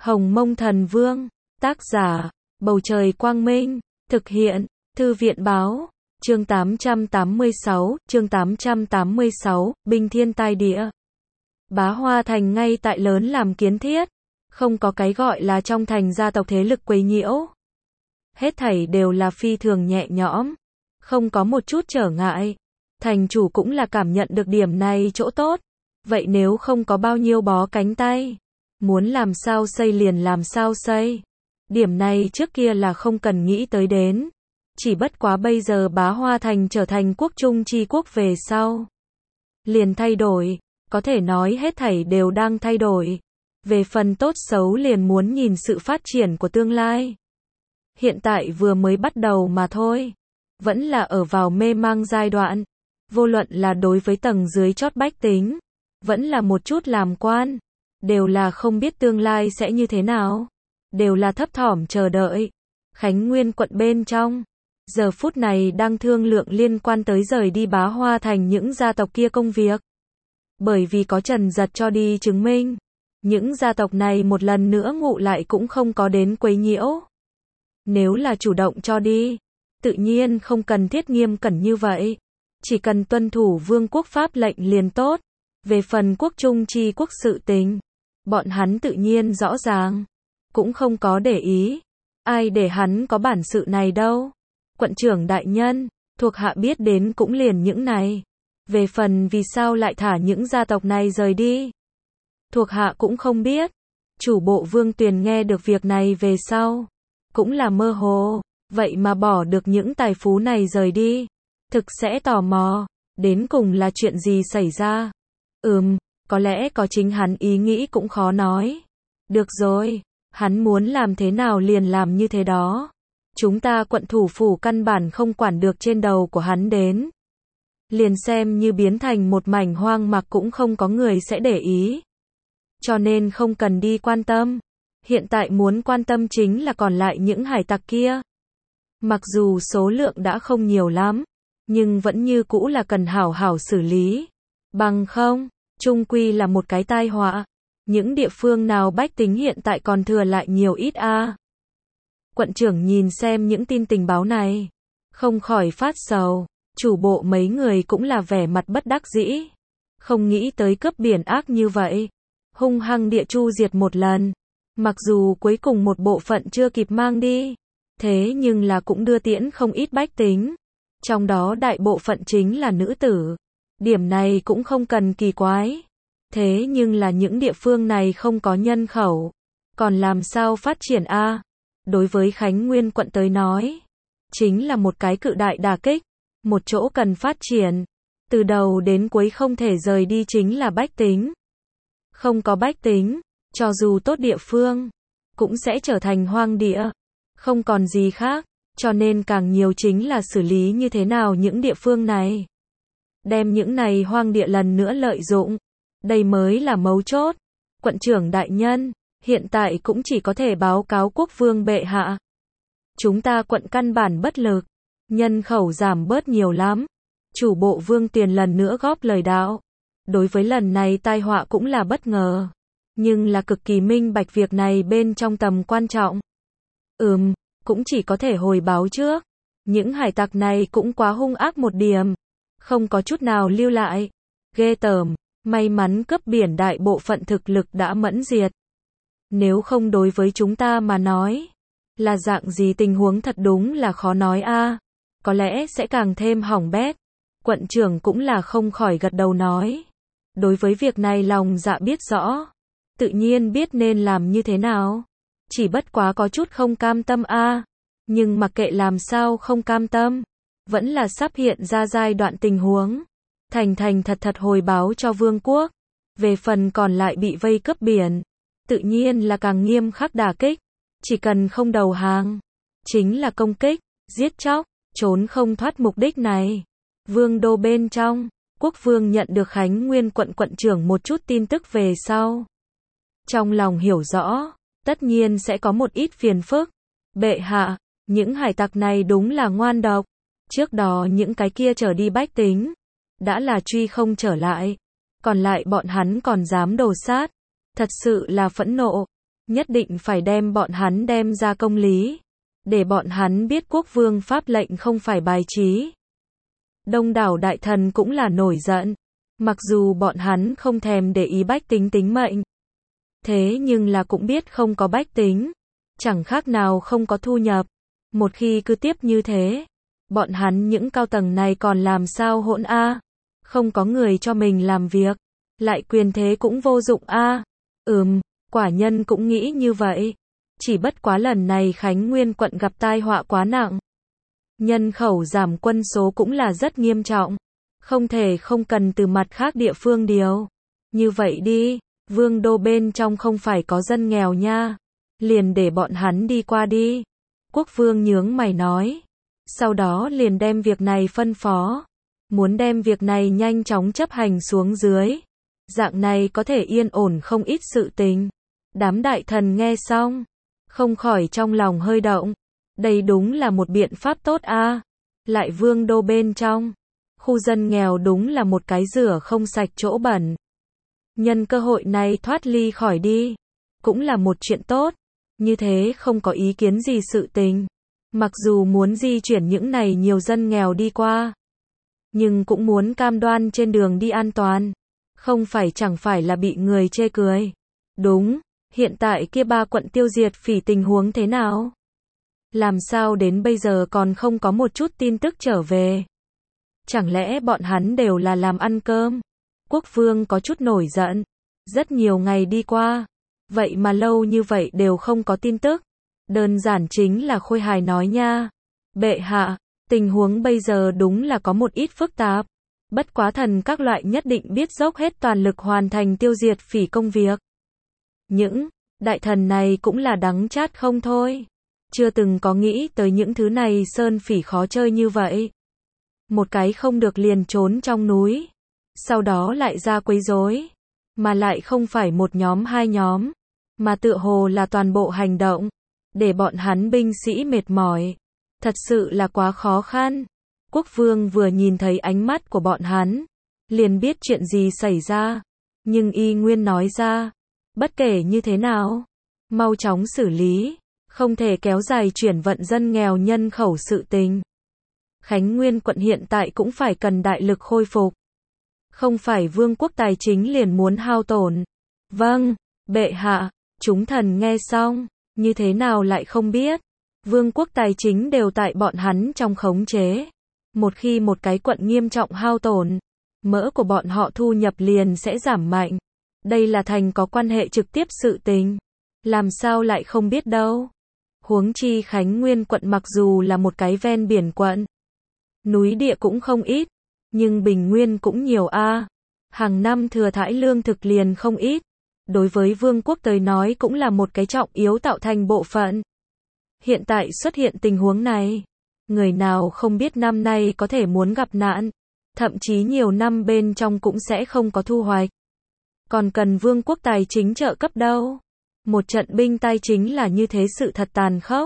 Hồng Mông Thần Vương, tác giả, Bầu Trời Quang Minh, thực hiện, Thư viện Báo, chương 886, Binh Thiên Tai Địa. Bá Hoa Thành ngay tại lớn làm kiến thiết, không có cái gọi là trong thành gia tộc thế lực quấy nhiễu. Hết thảy đều là phi thường nhẹ nhõm, không có một chút trở ngại. Thành chủ cũng là cảm nhận được điểm này chỗ tốt. Vậy nếu không có bao nhiêu bó cánh tay, muốn làm sao xây liền làm sao xây. Điểm này trước kia là không cần nghĩ tới đến. Chỉ bất quá bây giờ Bá Hoa Thành trở thành quốc trung chi quốc về sau, liền thay đổi, có thể nói hết thảy đều đang thay đổi. Về phần tốt xấu liền muốn nhìn sự phát triển của tương lai. Hiện tại vừa mới bắt đầu mà thôi, vẫn là ở vào mê mang giai đoạn. Vô luận là đối với tầng dưới chót bách tính, vẫn là một chút làm quan, đều là không biết tương lai sẽ như thế nào, đều là thấp thỏm chờ đợi. Khánh Nguyên quận bên trong, giờ phút này đang thương lượng liên quan tới rời đi Bá Hoa Thành những gia tộc kia công việc. Bởi vì có Trần Giật cho đi chứng minh, những gia tộc này một lần nữa ngụ lại cũng không có đến quấy nhiễu. Nếu là chủ động cho đi, tự nhiên không cần thiết nghiêm cẩn như vậy, chỉ cần tuân thủ vương quốc pháp lệnh liền tốt. Về phần quốc trung chi quốc sự tình, bọn hắn tự nhiên rõ ràng, cũng không có để ý. Ai để hắn có bản sự này đâu. Quận trưởng đại nhân, thuộc hạ biết đến cũng liền những này. Về phần vì sao lại thả những gia tộc này rời đi, thuộc hạ cũng không biết. Chủ bộ Vương Tuyền nghe được việc này về sau, cũng là mơ hồ. Vậy mà bỏ được những tài phú này rời đi, thực sẽ tò mò, đến cùng là chuyện gì xảy ra. Có lẽ có chính hắn ý nghĩ cũng khó nói. Được rồi, hắn muốn làm thế nào liền làm như thế đó. Chúng ta quận thủ phủ căn bản không quản được trên đầu của hắn đến. Liền xem như biến thành một mảnh hoang mạc cũng không có người sẽ để ý. Cho nên không cần đi quan tâm. Hiện tại muốn quan tâm chính là còn lại những hải tặc kia. Mặc dù số lượng đã không nhiều lắm, nhưng vẫn như cũ là cần hảo hảo xử lý. Bằng không, chung quy là một cái tai họa. Những địa phương nào bách tính hiện tại còn thừa lại nhiều ít a. Quận trưởng nhìn xem những tin tình báo này, không khỏi phát sầu. Chủ bộ mấy người cũng là vẻ mặt bất đắc dĩ. Không nghĩ tới cướp biển ác như vậy, hung hăng địa chu diệt một lần. Mặc dù cuối cùng một bộ phận chưa kịp mang đi, thế nhưng là cũng đưa tiễn không ít bách tính. Trong đó đại bộ phận chính là nữ tử. Điểm này cũng không cần kỳ quái. Thế nhưng là những địa phương này không có nhân khẩu, còn làm sao phát triển a? Đối với Khánh Nguyên quận tới nói, chính là một cái cự đại đả kích. Một chỗ cần phát triển, từ đầu đến cuối không thể rời đi chính là bách tính. Không có bách tính, cho dù tốt địa phương, cũng sẽ trở thành hoang địa. Không còn gì khác, cho nên càng nhiều chính là xử lý như thế nào những địa phương này. Đem những này hoang địa lần nữa lợi dụng. Đây mới là mấu chốt. Quận trưởng đại nhân, hiện tại cũng chỉ có thể báo cáo quốc vương bệ hạ. Chúng ta quận căn bản bất lực, nhân khẩu giảm bớt nhiều lắm. Chủ bộ Vương Tuyền lần nữa góp lời đạo. Đối với lần này tai họa cũng là bất ngờ, nhưng là cực kỳ minh bạch việc này bên trong tầm quan trọng. Cũng chỉ có thể hồi báo trước. Những hải tặc này cũng quá hung ác một điểm, không có chút nào lưu lại. Ghê tởm, may mắn cướp biển đại bộ phận thực lực đã mẫn diệt. Nếu không đối với chúng ta mà nói, là dạng gì tình huống thật đúng là khó nói a. Có lẽ sẽ càng thêm hỏng bét. Quận trưởng cũng là không khỏi gật đầu nói. Đối với việc này lòng dạ biết rõ, tự nhiên biết nên làm như thế nào. Chỉ bất quá có chút không cam tâm a. Nhưng mặc kệ làm sao không cam tâm, vẫn là sắp hiện ra giai đoạn tình huống. Thành thật thật hồi báo cho vương quốc. Về phần còn lại bị vây cướp biển, tự nhiên là càng nghiêm khắc đả kích. Chỉ cần không đầu hàng, chính là công kích, giết chóc, trốn không thoát mục đích này. Vương đô bên trong, quốc vương nhận được Khánh Nguyên quận quận trưởng một chút tin tức về sau. Trong lòng hiểu rõ, tất nhiên sẽ có một ít phiền phức. Bệ hạ, những hải tặc này đúng là ngoan độc. Trước đó những cái kia trở đi bách tính, đã là truy không trở lại. Còn lại bọn hắn còn dám đồ sát. Thật sự là phẫn nộ. nhất định phải đem bọn hắn đem ra công lý, để bọn hắn biết quốc vương pháp lệnh không phải bài trí. Đông đảo đại thần cũng là nổi giận, mặc dù bọn hắn không thèm để ý bách tính tính mệnh. Thế nhưng là cũng biết không có bách tính, chẳng khác nào không có thu nhập. Một khi cứ tiếp như thế, bọn hắn những cao tầng này còn làm sao hỗn a? Không có người cho mình làm việc, lại quyền thế cũng vô dụng a. Quả nhân cũng nghĩ như vậy. Chỉ bất quá lần này Khánh Nguyên quận gặp tai họa quá nặng. Nhân khẩu giảm quân số cũng là rất nghiêm trọng. Không thể không cần từ mặt khác địa phương điều. Như vậy đi, vương đô bên trong không phải có dân nghèo nha. Liền để bọn hắn đi qua đi. Quốc vương nhướng mày nói. Sau đó liền đem việc này phân phó. Muốn đem việc này nhanh chóng chấp hành xuống dưới. Dạng này có thể yên ổn không ít sự tình. Đám đại thần nghe xong, không khỏi trong lòng hơi động. Đây đúng là một biện pháp tốt a. Lại vương đô bên trong, khu dân nghèo đúng là một cái rửa không sạch chỗ bẩn. Nhân cơ hội này thoát ly khỏi đi, cũng là một chuyện tốt. Như thế không có ý kiến gì sự tình. Mặc dù muốn di chuyển những này nhiều dân nghèo đi qua, nhưng cũng muốn cam đoan trên đường đi an toàn. Không phải chẳng phải là bị người chê cười. Đúng, hiện tại kia 3 quận Tiêu Diệt Phỉ tình huống thế nào? Làm sao đến bây giờ còn không có một chút tin tức trở về? Chẳng lẽ bọn hắn đều là làm ăn cơm? Quốc vương có chút nổi giận. Rất nhiều ngày đi qua, vậy mà lâu như vậy đều không có tin tức. Đơn giản chính là Khôi Hài nói nha. Bệ hạ, tình huống bây giờ đúng là có một ít phức tạp. Bất quá thần các loại nhất định biết dốc hết toàn lực hoàn thành Tiêu Diệt Phỉ công việc. Những đại thần này cũng là đắng chát không thôi. Chưa từng có nghĩ tới những thứ này sơn phỉ khó chơi như vậy. Một cái không được liền trốn trong núi. Sau đó lại ra quấy rối. Mà lại không phải một nhóm hai nhóm. Mà tựa hồ là toàn bộ hành động. Để bọn hắn binh sĩ mệt mỏi. Thật sự là quá khó khăn. Quốc vương vừa nhìn thấy ánh mắt của bọn hắn. Liền biết chuyện gì xảy ra. Nhưng y nguyên nói ra. Bất kể như thế nào, mau chóng xử lý. Không thể kéo dài chuyển vận dân nghèo nhân khẩu sự tình. Khánh Nguyên quận hiện tại cũng phải cần đại lực khôi phục. Không phải vương quốc tài chính liền muốn hao tổn. Vâng, bệ hạ, chúng thần nghe xong, như thế nào lại không biết. Vương quốc tài chính đều tại bọn hắn trong khống chế. Một khi một cái quận nghiêm trọng hao tổn, mỡ của bọn họ thu nhập liền sẽ giảm mạnh. Đây là thành có quan hệ trực tiếp sự tình. Làm sao lại không biết đâu. Huống chi Khánh Nguyên quận mặc dù là một cái ven biển quận. Núi địa cũng không ít. Nhưng bình nguyên cũng nhiều a. Hàng năm thừa thãi lương thực liền không ít. Đối với vương quốc tới nói cũng là một cái trọng yếu tạo thành bộ phận. Hiện tại xuất hiện tình huống này. Người nào không biết năm nay có thể muốn gặp nạn. Thậm chí nhiều năm bên trong cũng sẽ không có thu hoạch. Còn cần vương quốc tài chính trợ cấp đâu. Một trận binh tài chính là như thế sự thật tàn khốc.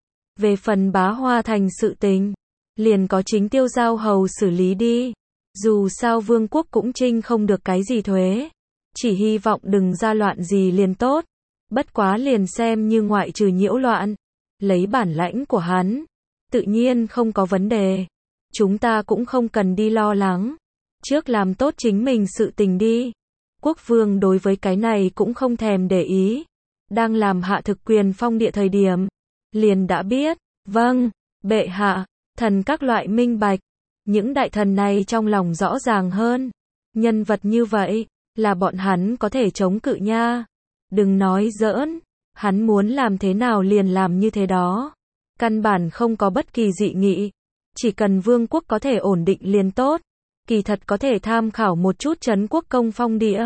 Về phần Bá Hoa Thành sự tình, liền có chính Tiêu Giao Hầu xử lý đi. Dù sao vương quốc cũng trinh không được cái gì thuế. Chỉ hy vọng đừng ra loạn gì liền tốt. Bất quá liền xem như ngoại trừ nhiễu loạn. Lấy bản lãnh của hắn, tự nhiên không có vấn đề. Chúng ta cũng không cần đi lo lắng. Trước làm tốt chính mình sự tình đi. Quốc vương đối với cái này cũng không thèm để ý. Đang làm hạ thực quyền phong địa thời điểm. Liền đã biết. Vâng, bệ hạ, thần các loại minh bạch. Những đại thần này trong lòng rõ ràng hơn. Nhân vật như vậy, là bọn hắn có thể chống cự nha. Đừng nói giỡn. Hắn muốn làm thế nào liền làm như thế đó. Căn bản không có bất kỳ dị nghị. Chỉ cần vương quốc có thể ổn định liền tốt. Kỳ thật có thể tham khảo một chút trấn quốc công phong địa.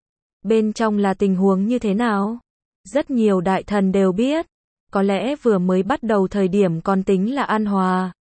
Bên trong là tình huống như thế nào? Rất nhiều đại thần đều biết. Có lẽ vừa mới bắt đầu thời điểm còn tính là an hòa.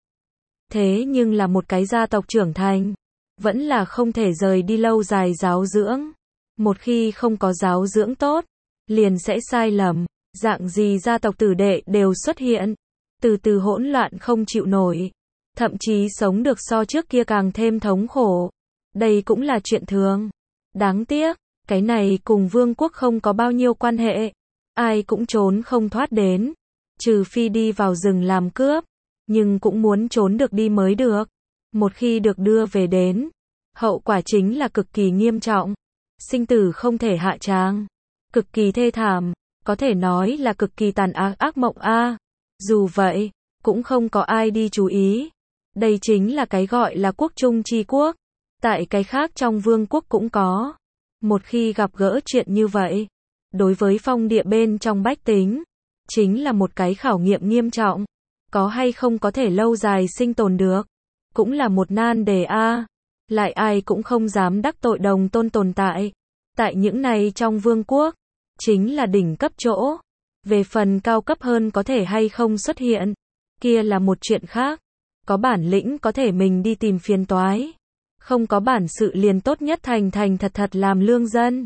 Thế nhưng là một cái gia tộc trưởng thành. Vẫn là không thể rời đi lâu dài giáo dưỡng. Một khi không có giáo dưỡng tốt, liền sẽ sai lầm. Dạng gì gia tộc tử đệ đều xuất hiện. Từ từ hỗn loạn không chịu nổi. Thậm chí sống được so trước kia càng thêm thống khổ. Đây cũng là chuyện thường. Đáng tiếc, cái này cùng vương quốc không có bao nhiêu quan hệ. ai cũng trốn không thoát đến, trừ phi đi vào rừng làm cướp, nhưng cũng muốn trốn được đi mới được. Một khi được đưa về đến, hậu quả chính là cực kỳ nghiêm trọng, sinh tử không thể hạ tràng, cực kỳ thê thảm, có thể nói là cực kỳ tàn ác ác mộng a. Dù vậy, cũng không có ai đi chú ý. Đây chính là cái gọi là quốc trung chi quốc. Tại cái khác trong vương quốc cũng có. Một khi gặp gỡ chuyện như vậy, đối với phong địa bên trong bách tính, chính là một cái khảo nghiệm nghiêm trọng. Có hay không có thể lâu dài sinh tồn được, cũng là một nan đề a. Lại ai cũng không dám đắc tội đồng tôn tồn tại. Tại những này trong vương quốc, chính là đỉnh cấp chỗ. Về phần cao cấp hơn có thể hay không xuất hiện, kia là một chuyện khác. Có bản lĩnh có thể mình đi tìm phiền toái. Không có bản sự liền tốt nhất thành thành thật thật làm lương dân.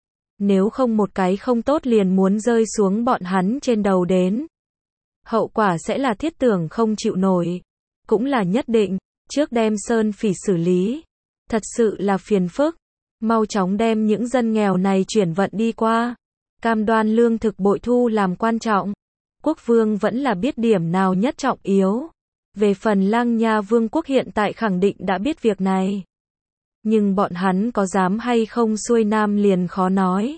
Nếu không một cái không tốt liền muốn rơi xuống bọn hắn trên đầu đến. Hậu quả sẽ là thiết tưởng không chịu nổi. Cũng là nhất định, trước đem sơn phỉ xử lý. Thật sự là phiền phức. Mau chóng đem những dân nghèo này chuyển vận đi qua. Cam đoan lương thực bội thu làm quan trọng. Quốc vương vẫn là biết điểm nào nhất trọng yếu. Về phần Lang Nha vương quốc hiện tại khẳng định đã biết việc này. Nhưng bọn hắn có dám hay không xuôi nam liền khó nói.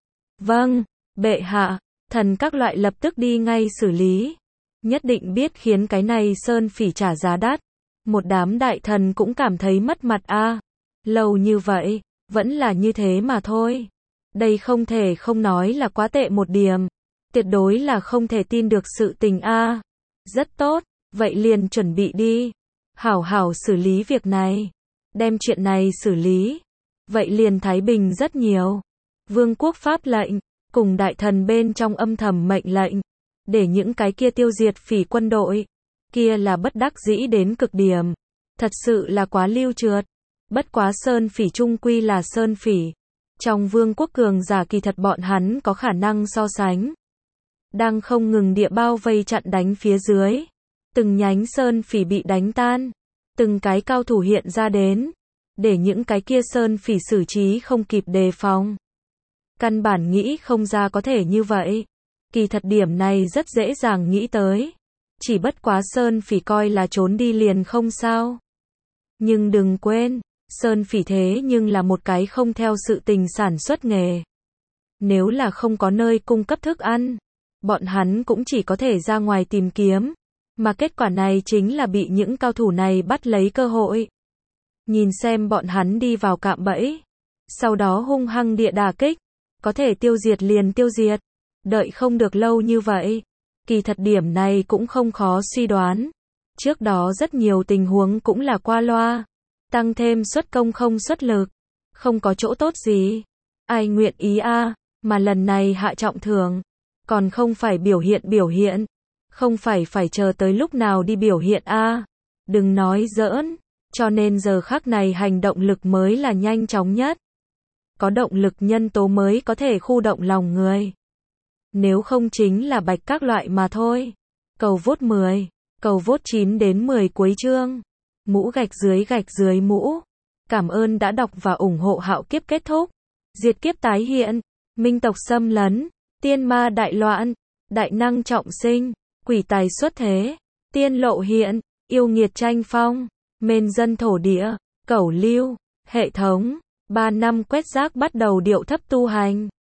Vâng, bệ hạ, thần các loại lập tức đi ngay xử lý. Nhất định biết khiến cái này sơn phỉ trả giá đắt. Một đám đại thần cũng cảm thấy mất mặt a. Lâu như vậy, vẫn là như thế mà thôi. Đây không thể không nói là quá tệ một điểm. Tuyệt đối là không thể tin được sự tình a. Rất tốt, vậy liền chuẩn bị đi. Hảo hảo xử lý việc này. Đem chuyện này xử lý. Vậy liền thái bình rất nhiều. Vương quốc pháp lệnh, cùng đại thần bên trong âm thầm mệnh lệnh. Để những cái kia tiêu diệt phỉ quân đội. Kia là bất đắc dĩ đến cực điểm. Thật sự là quá lưu trượt. Bất quá sơn phỉ trung quy là sơn phỉ. Trong vương quốc cường giả kỳ thật bọn hắn có khả năng so sánh. Đang không ngừng địa bao vây chặn đánh phía dưới. Từng nhánh sơn phỉ bị đánh tan. Từng cái cao thủ hiện ra đến. Để những cái kia sơn phỉ xử trí không kịp đề phòng. Căn bản nghĩ không ra có thể như vậy. Kỳ thật điểm này rất dễ dàng nghĩ tới. Chỉ bất quá sơn phỉ coi là trốn đi liền không sao. Nhưng đừng quên, sơn phỉ thế nhưng là một cái không theo sự tình sản xuất nghề. Nếu là không có nơi cung cấp thức ăn, bọn hắn cũng chỉ có thể ra ngoài tìm kiếm. Mà kết quả này chính là bị những cao thủ này bắt lấy cơ hội. Nhìn xem bọn hắn đi vào cạm bẫy. Sau đó hung hăng địa đả kích. Có thể tiêu diệt liền tiêu diệt. Đợi không được lâu như vậy. Kỳ thật điểm này cũng không khó suy đoán. Trước đó rất nhiều tình huống cũng là qua loa. Tăng thêm xuất công không xuất lực. Không có chỗ tốt gì. Ai nguyện ý a, mà lần này hạ trọng thưởng. Còn không phải biểu hiện. Không phải chờ tới lúc nào đi biểu hiện a. Đừng nói giỡn. Cho nên giờ khắc này hành động lực mới là nhanh chóng nhất. Có động lực nhân tố mới có thể khu động lòng người. Nếu không chính là bạch các loại mà thôi. Cầu vote 10, cầu vote 9 đến 10 cuối chương. Mũ gạch dưới mũ. Cảm ơn đã đọc và ủng hộ Hạo Kiếp kết thúc. Diệt kiếp tái hiện, minh tộc xâm lấn, tiên ma đại loạn, đại năng trọng sinh, quỷ tài xuất thế, tiên lộ hiện, yêu nghiệt tranh phong, mên dân thổ địa, cẩu lưu, hệ thống, 3 năm quét rác bắt đầu điệu thấp tu hành.